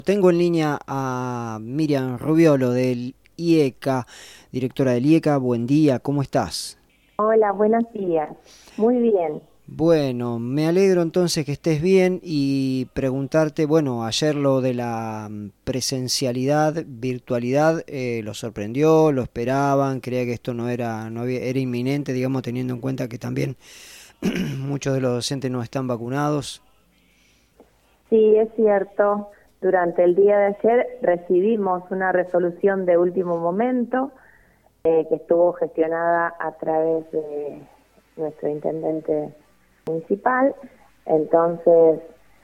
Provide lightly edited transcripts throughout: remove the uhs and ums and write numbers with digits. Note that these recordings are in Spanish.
Tengo en línea a Miriam Rubiolo del IECA, directora del IECA. Buen día, ¿cómo estás? Hola, buenos días. Muy bien. Bueno, me alegro entonces que estés bien y preguntarte, bueno, ayer lo de la presencialidad, virtualidad, ¿lo sorprendió? ¿Lo esperaban? ¿Creía que esto era inminente, digamos, teniendo en cuenta que también muchos de los docentes no están vacunados? Sí, es cierto. Durante el día de ayer recibimos una resolución de último momento que estuvo gestionada a través de nuestro intendente municipal. Entonces,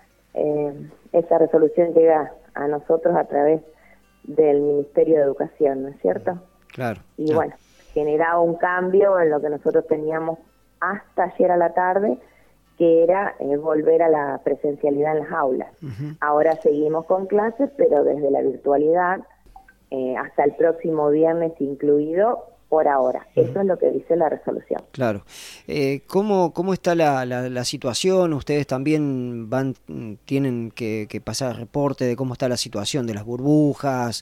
esa resolución llega a nosotros a través del Ministerio de Educación, ¿no es cierto? Claro, Y claro. bueno, generaba un cambio en lo que nosotros teníamos hasta ayer a la tarde, que era volver a la presencialidad en las aulas. Ujú. Ahora seguimos con clases, pero desde la virtualidad hasta el próximo viernes incluido por ahora. Ujú. Eso es lo que dice la resolución. Claro. ¿Cómo está la situación? ¿Ustedes también tienen que pasar reporte de cómo está la situación de las burbujas,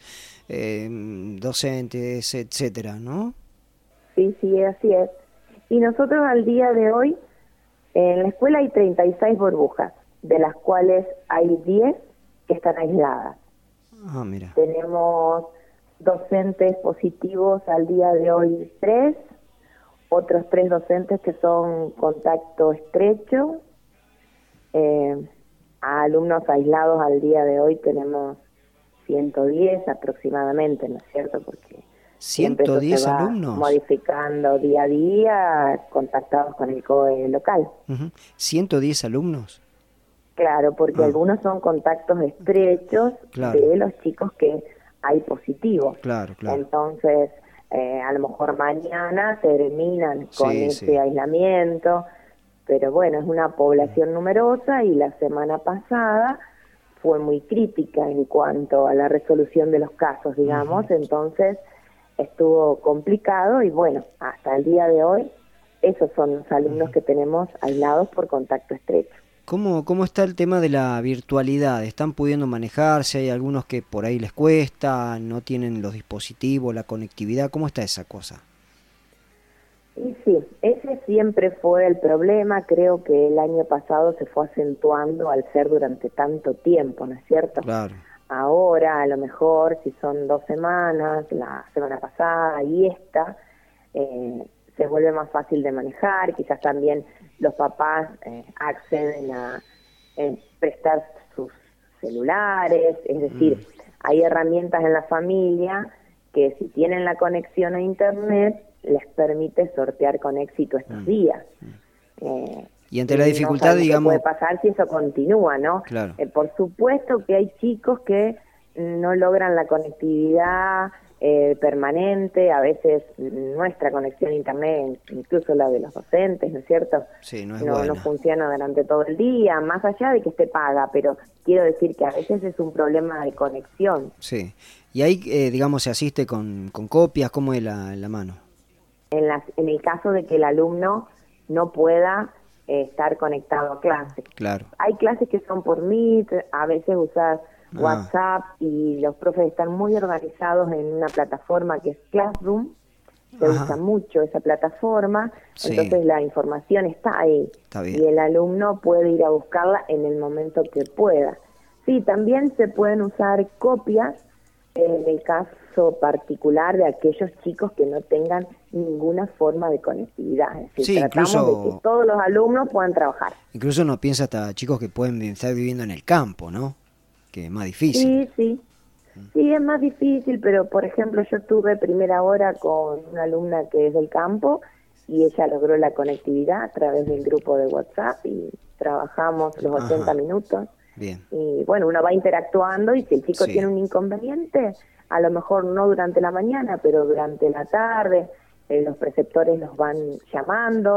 docentes, etcétera, ¿no? Sí, sí, así es. Y nosotros al día de hoy, en la escuela hay 36 burbujas, de las cuales hay 10 que están aisladas. Ah, mira. Tenemos docentes positivos al día de hoy 3, otros 3 docentes que son contacto estrecho, eh, a alumnos aislados al día de hoy tenemos 110 aproximadamente, ¿no es cierto? Porque siempre eso se 110 va alumnos. modificando día a día, contactados con el COE local. Ujú. 110 alumnos. Claro, porque Ah, algunos son contactos estrechos claro, de los chicos que hay positivos. claro, claro. Entonces, a lo mejor mañana terminan con Sí, ese sí. aislamiento, pero bueno, es una población numerosa y la semana pasada fue muy crítica en cuanto a la resolución de los casos, Ujú. digamos, entonces estuvo complicado y bueno, hasta el día de hoy esos son los alumnos que tenemos aislados por contacto estrecho. ¿Cómo está el tema de la virtualidad? ¿Están pudiendo manejarse? ¿Hay algunos que por ahí les cuesta, no tienen los dispositivos, la conectividad? ¿Cómo está esa cosa? Y sí, ese siempre fue el problema, creo que el año pasado se fue acentuando al ser durante tanto tiempo, ¿no es cierto? Claro. Ahora, a lo mejor, si son 2 semanas, la semana pasada y esta, se vuelve más fácil de manejar, quizás también los papás acceden a prestar sus celulares, es Mm, decir, hay herramientas en la familia que si tienen la conexión a internet les permite sortear con éxito estos mm. días. Eh, Y ante la no dificultad, sabemos qué puede digamos, pasar si eso continúa, ¿no? claro. Por supuesto que hay chicos que no logran la conectividad permanente, a veces nuestra conexión a internet, incluso la de los docentes, ¿no es cierto? Sí, no es No buena. funciona durante todo el día, más allá de que esté paga, pero quiero decir que a veces es un problema de conexión. Sí. Y ahí, digamos, se asiste con copias, ¿cómo es la mano? En el caso de que el alumno no pueda estar conectado a clase. Claro. Hay clases que son por Meet, a veces usas Ah, WhatsApp y los profes están muy organizados en una plataforma que es Classroom, se usa ajá. mucho esa plataforma, Sí, entonces la información está ahí está bien. y el alumno puede ir a buscarla en el momento que pueda. Sí, también se pueden usar copias en el caso particular de aquellos chicos que no tengan ninguna forma de conectividad. Es decir, Sí, tratamos de que incluso, todos los alumnos puedan trabajar. incluso uno piensa hasta chicos que pueden estar viviendo en el campo, ¿no? Que es más difícil. Sí, sí. Sí, es más difícil, pero por ejemplo yo tuve primera hora con una alumna que es del campo y ella logró la conectividad a través del grupo de WhatsApp y trabajamos los 80 Ajá, minutos bien. y bueno, uno va interactuando y si el chico Sí. tiene un inconveniente, a lo mejor no durante la mañana, pero durante la tarde, los preceptores los van llamando,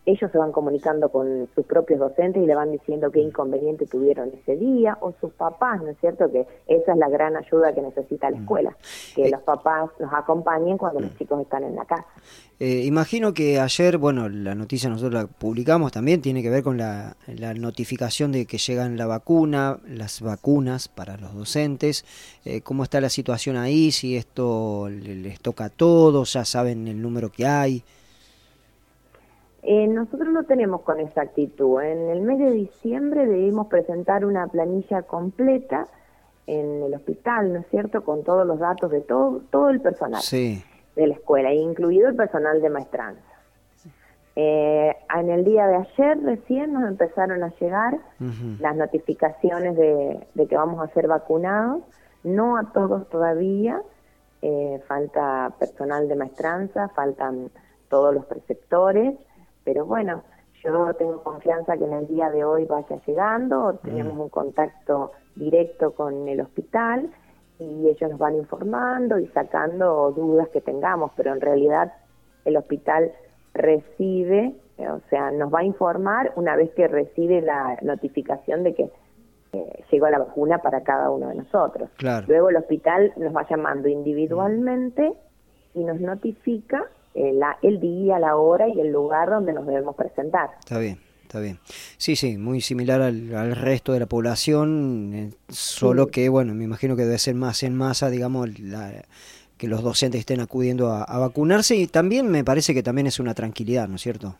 ellos se van comunicando con sus propios docentes y le van diciendo qué inconveniente tuvieron ese día, o sus papás, ¿no es cierto? Que esa es la gran ayuda que necesita la escuela, que los papás nos acompañen cuando los chicos están en la casa. Imagino que ayer, bueno, la noticia nosotros la publicamos también, tiene que ver con la notificación de que llegan las vacunas para los docentes. ¿Cómo está la situación ahí? Si esto les toca a todos, ya saben el número que hay. Nosotros no tenemos con exactitud. En el mes de diciembre debimos presentar una planilla completa en el hospital, ¿no es cierto?, con todos los datos de todo el personal de la escuela, incluido el personal de maestranza. En el día de ayer recién nos empezaron a llegar las notificaciones de que vamos a ser vacunados, no a todos todavía, falta personal de maestranza, faltan todos los preceptores, pero bueno, yo tengo confianza que en el día de hoy vaya llegando. Tenemos un contacto directo con el hospital y ellos nos van informando y sacando dudas que tengamos, pero en realidad el hospital recibe, o sea, nos va a informar una vez que recibe la notificación de que llegó la vacuna para cada uno de nosotros. Claro. Luego el hospital nos va llamando individualmente y nos notifica el día, la hora y el lugar donde nos debemos presentar. Está bien. Sí, muy similar al resto de la población, solo que, bueno, me imagino que debe ser más en masa, digamos, que los docentes estén acudiendo a vacunarse, y también me parece que también es una tranquilidad, ¿no es cierto?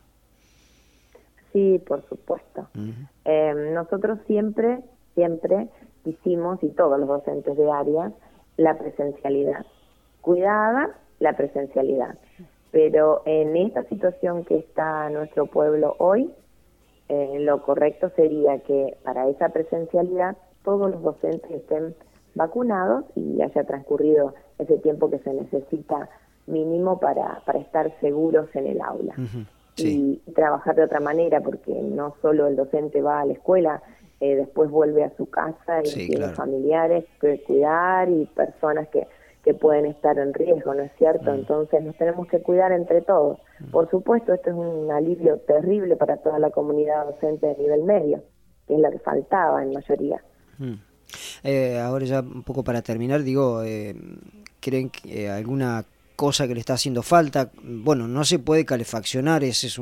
Sí, por supuesto. Nosotros siempre hicimos, y todos los docentes de área, la presencialidad. Cuidada la presencialidad. Pero en esta situación que está nuestro pueblo hoy, lo correcto sería que para esa presencialidad todos los docentes estén vacunados y haya transcurrido ese tiempo que se necesita mínimo para estar seguros en el aula. Y trabajar de otra manera, porque no solo el docente va a la escuela, después vuelve a su casa y tiene familiares que cuidar y personas que pueden estar en riesgo, ¿no es cierto? Entonces nos tenemos que cuidar entre todos. Por supuesto, esto es un alivio terrible para toda la comunidad docente de nivel medio, que es la que faltaba en mayoría. Ahora ya un poco para terminar, digo, ¿creen que alguna cosa que le está haciendo falta? Bueno, no se puede calefaccionar, es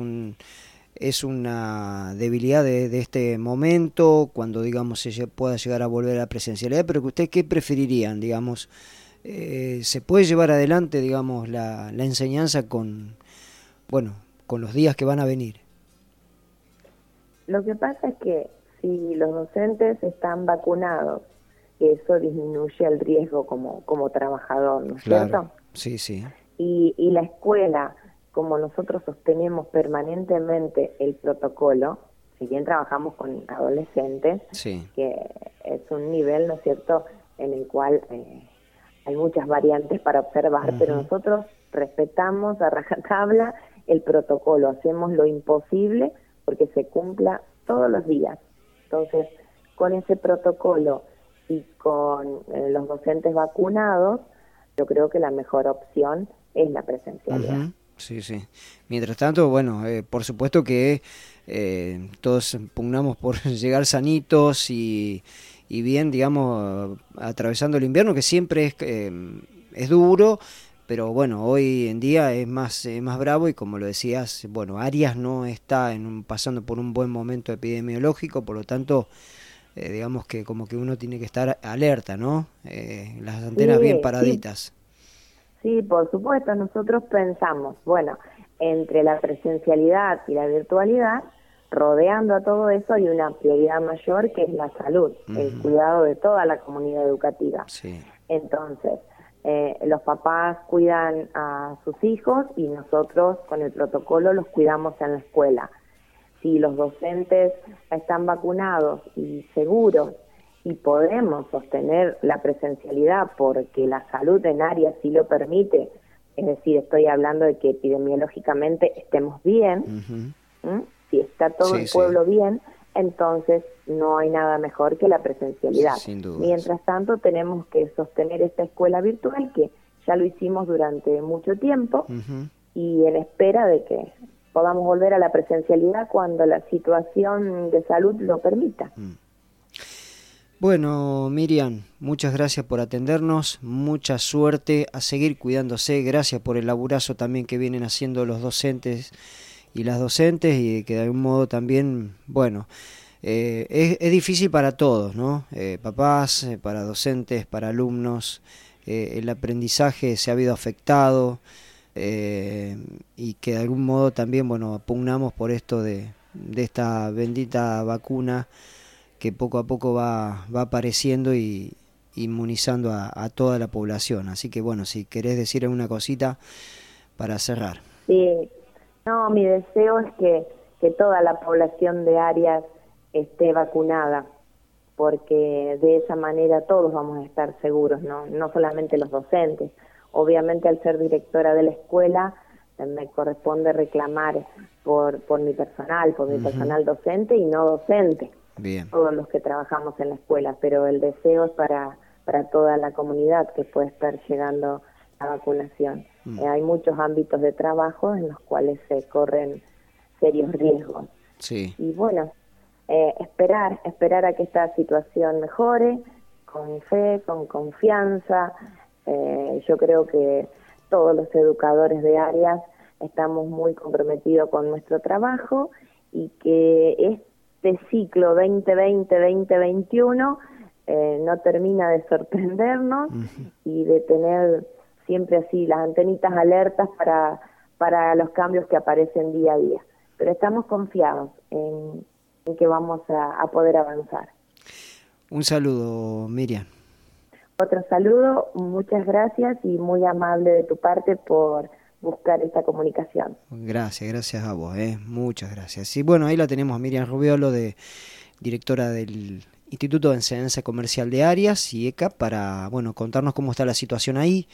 una debilidad de este momento, cuando, digamos, se pueda llegar a volver a la presencialidad, pero que ustedes, ¿qué preferirían, digamos? ¿Se puede llevar adelante, digamos, la enseñanza con los días que van a venir? Lo que pasa es que si los docentes están vacunados, eso disminuye el riesgo como trabajador, ¿no es cierto? Sí. Y la escuela, como nosotros sostenemos permanentemente el protocolo, si bien trabajamos con adolescentes, que es un nivel, ¿no es cierto?, en el cual hay muchas variantes para observar, pero nosotros respetamos a rajatabla el protocolo, hacemos lo imposible porque se cumpla todos los días. Entonces, con ese protocolo y con los docentes vacunados, yo creo que la mejor opción es la presencialidad. Sí. Mientras tanto, bueno, por supuesto que todos pugnamos por llegar sanitos y bien, digamos, atravesando el invierno, que siempre es duro, pero bueno, hoy en día es más bravo, y como lo decías, bueno, Arias no está pasando por un buen momento epidemiológico, por lo tanto, digamos que como que uno tiene que estar alerta, ¿no? Las antenas bien paraditas. Sí, por supuesto, nosotros pensamos, bueno, entre la presencialidad y la virtualidad, rodeando a todo eso hay una prioridad mayor, que es la salud, el cuidado de toda la comunidad educativa. Entonces, los papás cuidan a sus hijos y nosotros con el protocolo los cuidamos en la escuela. Si los docentes están vacunados y seguros y podemos sostener la presencialidad porque la salud en área sí lo permite, es decir, estoy hablando de que epidemiológicamente estemos bien, si está todo el pueblo bien, entonces no hay nada mejor que la presencialidad. Sin duda. Mientras tanto, tenemos que sostener esta escuela virtual, que ya lo hicimos durante mucho tiempo, y en espera de que podamos volver a la presencialidad cuando la situación de salud lo permita. Bueno, Miriam, muchas gracias por atendernos, mucha suerte, a seguir cuidándose, gracias por el laburazo también que vienen haciendo los docentes y las docentes, y que de algún modo también, bueno, es difícil para todos, ¿no? Papás, para docentes, para alumnos, el aprendizaje se ha habido afectado, y que de algún modo también, bueno, pugnamos por esto de esta bendita vacuna que poco a poco va apareciendo y inmunizando a toda la población. Así que bueno, si querés decir alguna cosita para cerrar. Sí, no, mi deseo es que toda la población de Arias esté vacunada, porque de esa manera todos vamos a estar seguros, no solamente los docentes. Obviamente, al ser directora de la escuela, me corresponde reclamar por mi personal, mi personal docente y no docente. Bien. Todos los que trabajamos en la escuela, pero el deseo es para toda la comunidad que puede estar llegando la vacunación. Hay muchos ámbitos de trabajo en los cuales se corren serios riesgos. Sí. Y bueno, esperar a que esta situación mejore, con fe, con confianza. Yo creo que todos los educadores de Arias estamos muy comprometidos con nuestro trabajo, y que este ciclo 2020-2021 no termina de sorprendernos y de tener siempre así las antenitas alertas para los cambios que aparecen día a día. Pero estamos confiados en que vamos a poder avanzar. Un saludo, Miriam. Otro saludo, muchas gracias y muy amable de tu parte por buscar esta comunicación. Gracias a vos, muchas gracias. Y bueno, ahí la tenemos a Miriam Rubiolo, directora del Instituto de Enseñanza Comercial de Arias, IECA, para, bueno, contarnos cómo está la situación ahí.